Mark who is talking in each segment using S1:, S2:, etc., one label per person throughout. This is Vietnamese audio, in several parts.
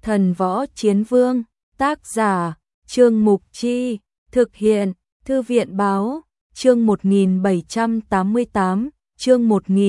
S1: Thần Võ Chiến Vương, tác giả, Trương Mục Chi, thực hiện, Thư viện Báo, chương 1788, chương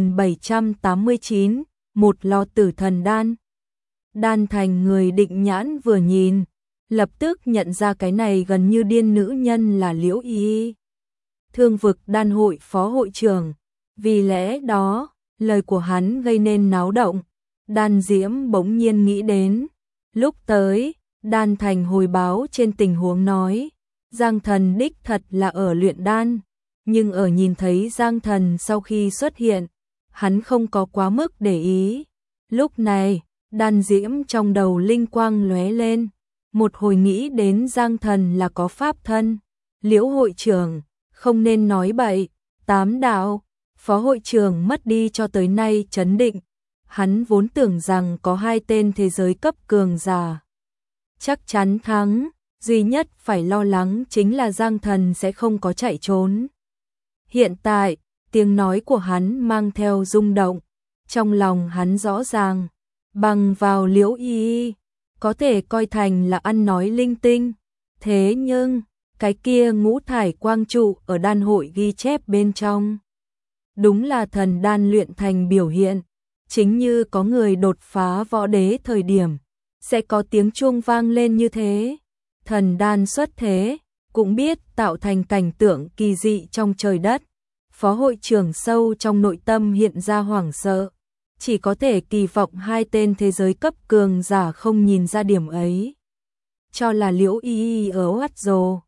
S1: 1789, một lò tử thần đan. Đan Thành người định nhãn vừa nhìn, lập tức nhận ra cái này gần như điên nữ nhân là Liễu Y, Thương vực đan hội phó hội trưởng. Vì lẽ đó, lời của hắn gây nên náo động. Đan Diễm bỗng nhiên nghĩ đến, lúc tới, Đan Thành hồi báo trên tình huống nói, Giang Thần đích thật là ở luyện đan, nhưng ở nhìn thấy Giang Thần sau khi xuất hiện, hắn không có quá mức để ý. Lúc này, Đan Diễm trong đầu linh quang lóe lên, một hồi nghĩ đến Giang Thần là có pháp thân. Liễu hội trưởng, không nên nói bậy. Tám đạo, phó hội trưởng mất đi cho tới nay chấn định. Hắn vốn tưởng rằng có hai tên thế giới cấp cường giả chắc chắn thắng, duy nhất phải lo lắng chính là Giang Thần sẽ không có chạy trốn. Hiện tại, tiếng nói của hắn mang theo rung động, trong lòng hắn rõ ràng, bằng vào Liễu Y, có thể coi thành là ăn nói linh tinh. Thế nhưng, cái kia ngũ thải quang trụ ở đan hội ghi chép bên trong, đúng là thần đan luyện thành biểu hiện. Chính như có người đột phá võ đế thời điểm, sẽ có tiếng chuông vang lên như thế. Thần đan xuất thế, cũng biết tạo thành cảnh tượng kỳ dị trong trời đất. Phó hội trưởng sâu trong nội tâm hiện ra hoảng sợ, chỉ có thể kỳ vọng hai tên thế giới cấp cường giả không nhìn ra điểm ấy. Cho là Liễu Y ở oát rồ.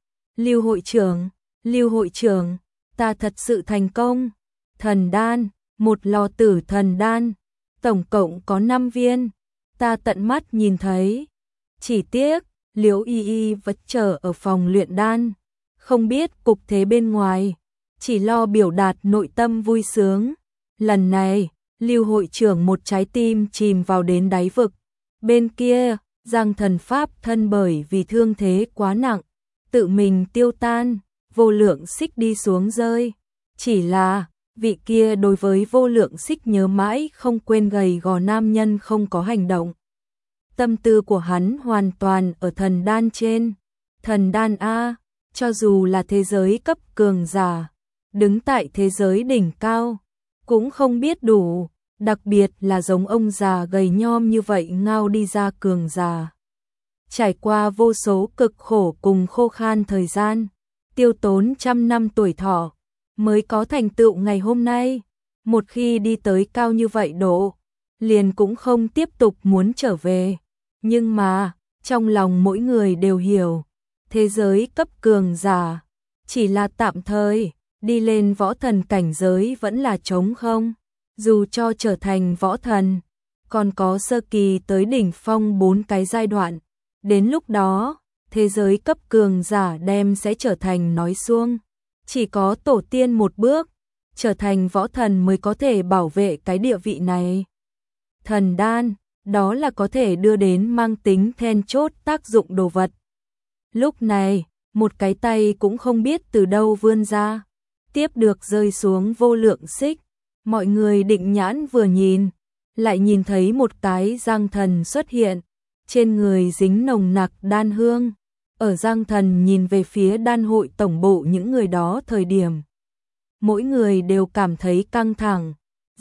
S1: Lưu hội trưởng, ta thật sự thành công. Thần đan, một lò tử thần đan, tổng cộng có 5 viên, ta tận mắt nhìn thấy. Chỉ tiếc, Liễu Y vật trở ở phòng luyện đan, không biết cục thế bên ngoài, chỉ lo biểu đạt nội tâm vui sướng. Lần này, Lưu hội trưởng một trái tim chìm vào đến đáy vực. Bên kia, Giang Thần pháp thân bởi vì thương thế quá nặng, tự mình tiêu tan, vô lượng xích đi xuống rơi. Chỉ là, vị kia đối với vô lượng xích nhớ mãi không quên, gầy gò nam nhân không có hành động. Tâm tư của hắn hoàn toàn ở thần đan trên. Thần đan A, cho dù là thế giới cấp cường giả, đứng tại thế giới đỉnh cao, cũng không biết đủ, đặc biệt là giống ông già gầy nhom như vậy ngao đi ra cường giả. Trải qua vô số cực khổ cùng khô khan thời gian, tiêu tốn trăm năm tuổi thọ, mới có thành tựu ngày hôm nay. Một khi đi tới cao như vậy độ, liền cũng không tiếp tục muốn trở về. Nhưng mà, trong lòng mỗi người đều hiểu, thế giới cấp cường giả chỉ là tạm thời, đi lên võ thần cảnh giới vẫn là trống không. Dù cho trở thành võ thần, còn có sơ kỳ tới đỉnh phong 4 cái giai đoạn. Đến lúc đó, thế giới cấp cường giả đem sẽ trở thành nói suông. Chỉ có tổ tiên một bước, trở thành võ thần mới có thể bảo vệ cái địa vị này. Thần đan, đó là có thể đưa đến mang tính then chốt tác dụng đồ vật. Lúc này, một cái tay cũng không biết từ đâu vươn ra, tiếp được rơi xuống vô lượng xích. Mọi người định nhãn vừa nhìn, lại nhìn thấy một cái Giang Thần xuất hiện, trên người dính nồng nặc đan hương. Ở Giang Thần nhìn về phía đan hội tổng bộ những người đó thời điểm, mỗi người đều cảm thấy căng thẳng.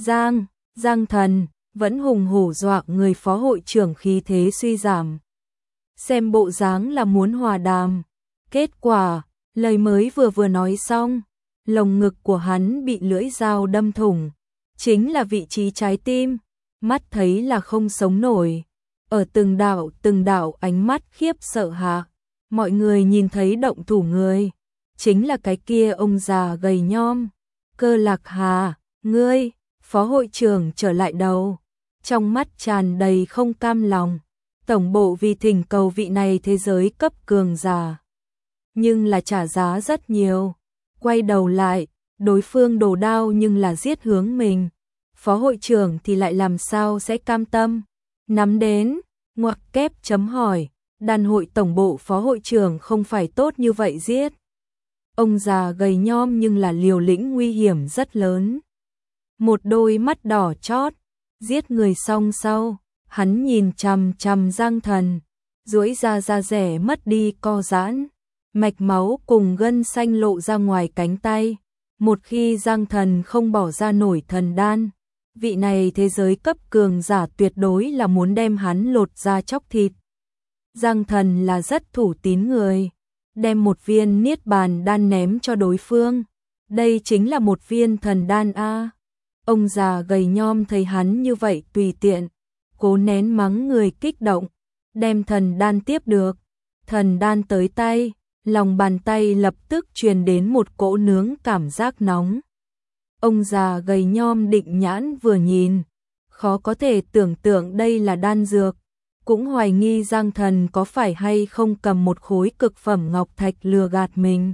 S1: Giang Thần vẫn hùng hổ dọa người phó hội trưởng khí thế suy giảm. Xem bộ dáng là muốn hòa đàm. Kết quả, lời mới vừa nói xong, lồng ngực của hắn bị lưỡi dao đâm thủng, chính là vị trí trái tim, mắt thấy là không sống nổi. Ở từng đạo ánh mắt khiếp sợ hạ, mọi người nhìn thấy động thủ người, chính là cái kia ông già gầy nhom. Cơ Lạc Hà, ngươi, phó hội trưởng trở lại đầu, trong mắt tràn đầy không cam lòng. Tổng bộ vì thỉnh cầu vị này thế giới cấp cường giả, nhưng là trả giá rất nhiều. Quay đầu lại, đối phương đồ đao nhưng là giết hướng mình. Phó hội trưởng thì lại làm sao sẽ cam tâm. Nắm đến, ngoặc kép chấm hỏi, đan hội tổng bộ phó hội trưởng không phải tốt như vậy giết. Ông già gầy nhom nhưng là liều lĩnh nguy hiểm rất lớn. Một đôi mắt đỏ chót, giết người xong sau, Hắn nhìn chằm chằm Giang Thần, duỗi ra da rẻ mất đi co giãn, mạch máu cùng gân xanh lộ ra ngoài cánh tay. Một khi Giang Thần không bỏ ra nổi thần đan, vị này thế giới cấp cường giả tuyệt đối là muốn đem hắn lột da chóc thịt. Giang Thần là rất thủ tín người, đem một viên niết bàn đan ném cho đối phương. Đây chính là một viên thần đan a. Ông già gầy nhom thấy hắn như vậy tùy tiện, cố nén mắng người kích động, đem thần đan tiếp được. Thần đan tới tay, lòng bàn tay lập tức truyền đến một cỗ nướng cảm giác nóng. Ông già gầy nhom định nhãn vừa nhìn, khó có thể tưởng tượng đây là đan dược, cũng hoài nghi Giang Thần có phải hay không cầm một khối cực phẩm ngọc thạch lừa gạt mình.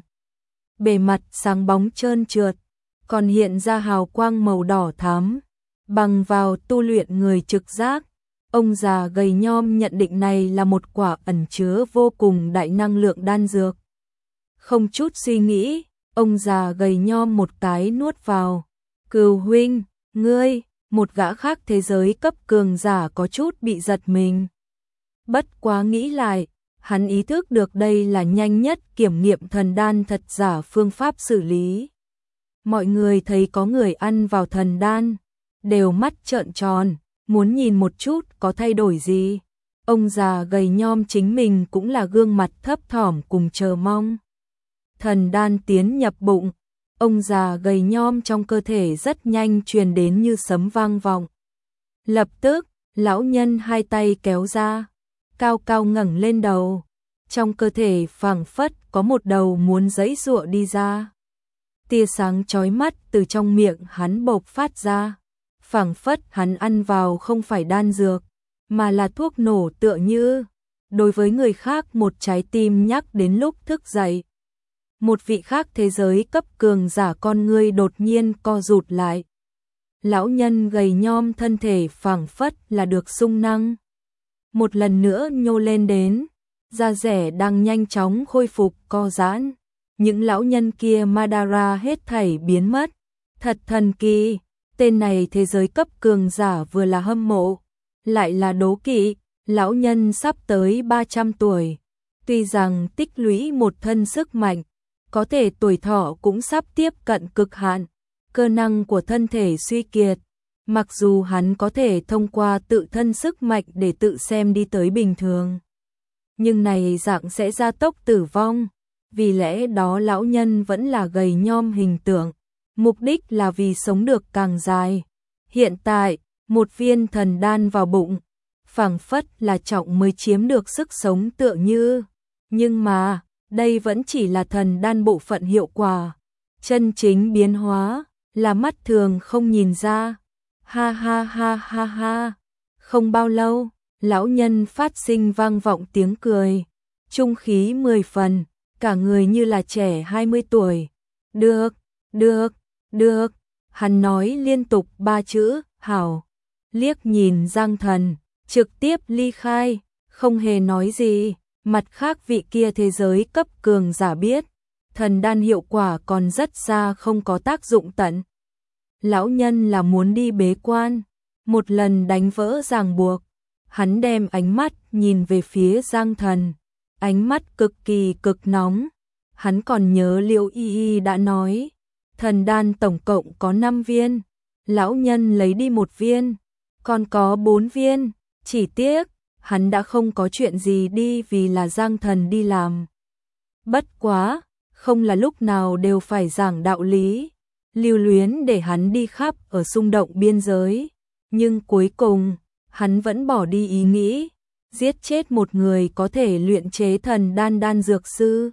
S1: Bề mặt sáng bóng trơn trượt, còn hiện ra hào quang màu đỏ thắm, bằng vào tu luyện người trực giác. Ông già gầy nhom nhận định này là một quả ẩn chứa vô cùng đại năng lượng đan dược. Không chút suy nghĩ, ông già gầy nhom một cái nuốt vào. Cừu huynh, ngươi, một gã khác thế giới cấp cường giả có chút bị giật mình. Bất quá nghĩ lại, hắn ý thức được đây là nhanh nhất kiểm nghiệm thần đan thật giả phương pháp xử lý. Mọi người thấy có người ăn vào thần đan, đều mắt trợn tròn, muốn nhìn một chút có thay đổi gì. Ông già gầy nhom chính mình cũng là gương mặt thấp thỏm cùng chờ mong. Thần đan tiến nhập bụng, ông già gầy nhom trong cơ thể rất nhanh truyền đến như sấm vang vọng. Lập tức, lão nhân hai tay kéo ra, cao cao ngẩng lên đầu, trong cơ thể phảng phất có một đầu muốn giãy giụa đi ra. Tia sáng chói mắt từ trong miệng hắn bộc phát ra, phảng phất hắn ăn vào không phải đan dược, mà là thuốc nổ tựa như đối với người khác một trái tim nhắc đến lúc thức dậy. Một vị khác thế giới cấp cường giả con ngươi đột nhiên co rụt lại. Lão nhân gầy nhom thân thể phảng phất là được sung năng. Một lần nữa nhô lên đến, da rẻ đang nhanh chóng khôi phục co giãn. Những lão nhân kia Madara hết thảy biến mất. Thật thần kỳ, tên này thế giới cấp cường giả vừa là hâm mộ, lại là đố kỵ. Lão nhân sắp tới 300 tuổi, tuy rằng tích lũy một thân sức mạnh, có thể tuổi thọ cũng sắp tiếp cận cực hạn, cơ năng của thân thể suy kiệt. Mặc dù hắn có thể thông qua tự thân sức mạnh để tự xem đi tới bình thường, nhưng này dạng sẽ gia tốc tử vong. Vì lẽ đó lão nhân vẫn là gầy nhom hình tượng, mục đích là vì sống được càng dài. Hiện tại, một viên thần đan vào bụng, phảng phất là trọng mới chiếm được sức sống tựa như. Nhưng mà, đây vẫn chỉ là thần đan bộ phận hiệu quả. Chân chính biến hóa, là mắt thường không nhìn ra. Ha ha ha ha ha. Không bao lâu, lão nhân phát sinh vang vọng tiếng cười. Trung khí 10 phần, cả người như là trẻ 20 tuổi. Được, được, được. Hắn nói liên tục 3 chữ, hảo. Liếc nhìn Giang Thần, trực tiếp ly khai, không hề nói gì. Mặt khác vị kia thế giới cấp cường giả biết, thần đan hiệu quả còn rất xa không có tác dụng tận. Lão nhân là muốn đi bế quan, một lần đánh vỡ ràng buộc. Hắn đem ánh mắt nhìn về phía Giang Thần, ánh mắt cực kỳ cực nóng. Hắn còn nhớ Liễu Y Y đã nói, thần đan tổng cộng có 5 viên, lão nhân lấy đi 1 viên, còn có 4 viên, chỉ tiếc hắn đã không có chuyện gì đi vì là Giang Thần đi làm. Bất quá, không là lúc nào đều phải giảng đạo lý, lưu luyến để hắn đi khắp ở xung động biên giới, nhưng cuối cùng, hắn vẫn bỏ đi ý nghĩ, giết chết một người có thể luyện chế thần đan dược sư.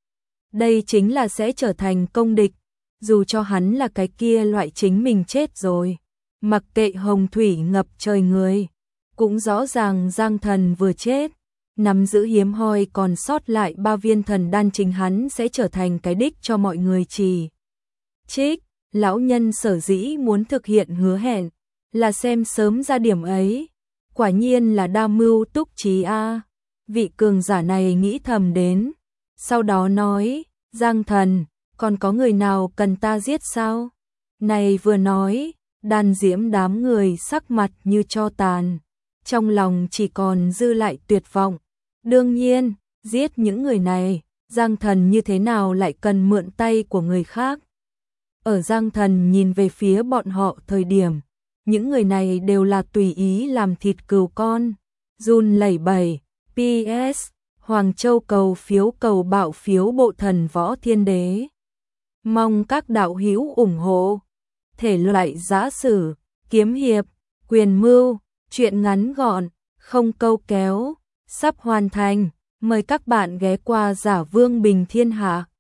S1: Đây chính là sẽ trở thành công địch, dù cho hắn là cái kia loại chính mình chết rồi, mặc kệ hồng thủy ngập trời người. Cũng rõ ràng Giang Thần vừa chết, nắm giữ hiếm hoi còn sót lại 3 viên thần đan chính hắn sẽ trở thành cái đích cho mọi người chỉ trích. Lão nhân sở dĩ muốn thực hiện hứa hẹn, là xem sớm ra điểm ấy. Quả nhiên là đa mưu túc trí a. Vị cường giả này nghĩ thầm đến, sau đó nói, Giang Thần, còn có người nào cần ta giết sao? Này vừa nói, đan diễm đám người sắc mặt như tro tàn. trong lòng chỉ còn dư lại tuyệt vọng. Đương nhiên, giết những người này, Giang Thần như thế nào lại cần mượn tay của người khác. Ở Giang Thần nhìn về phía bọn họ thời điểm, những người này đều là tùy ý làm thịt cừu con, run lẩy bẩy. PS, Hoàng Châu cầu bạo phiếu bộ thần võ thiên đế. Mong các đạo hữu ủng hộ. Thể loại giã sử, kiếm hiệp, quyền mưu, truyện ngắn gọn, không câu kéo, sắp hoàn thành. Mời các bạn ghé qua Giả Vương Bình Thiên Hạ.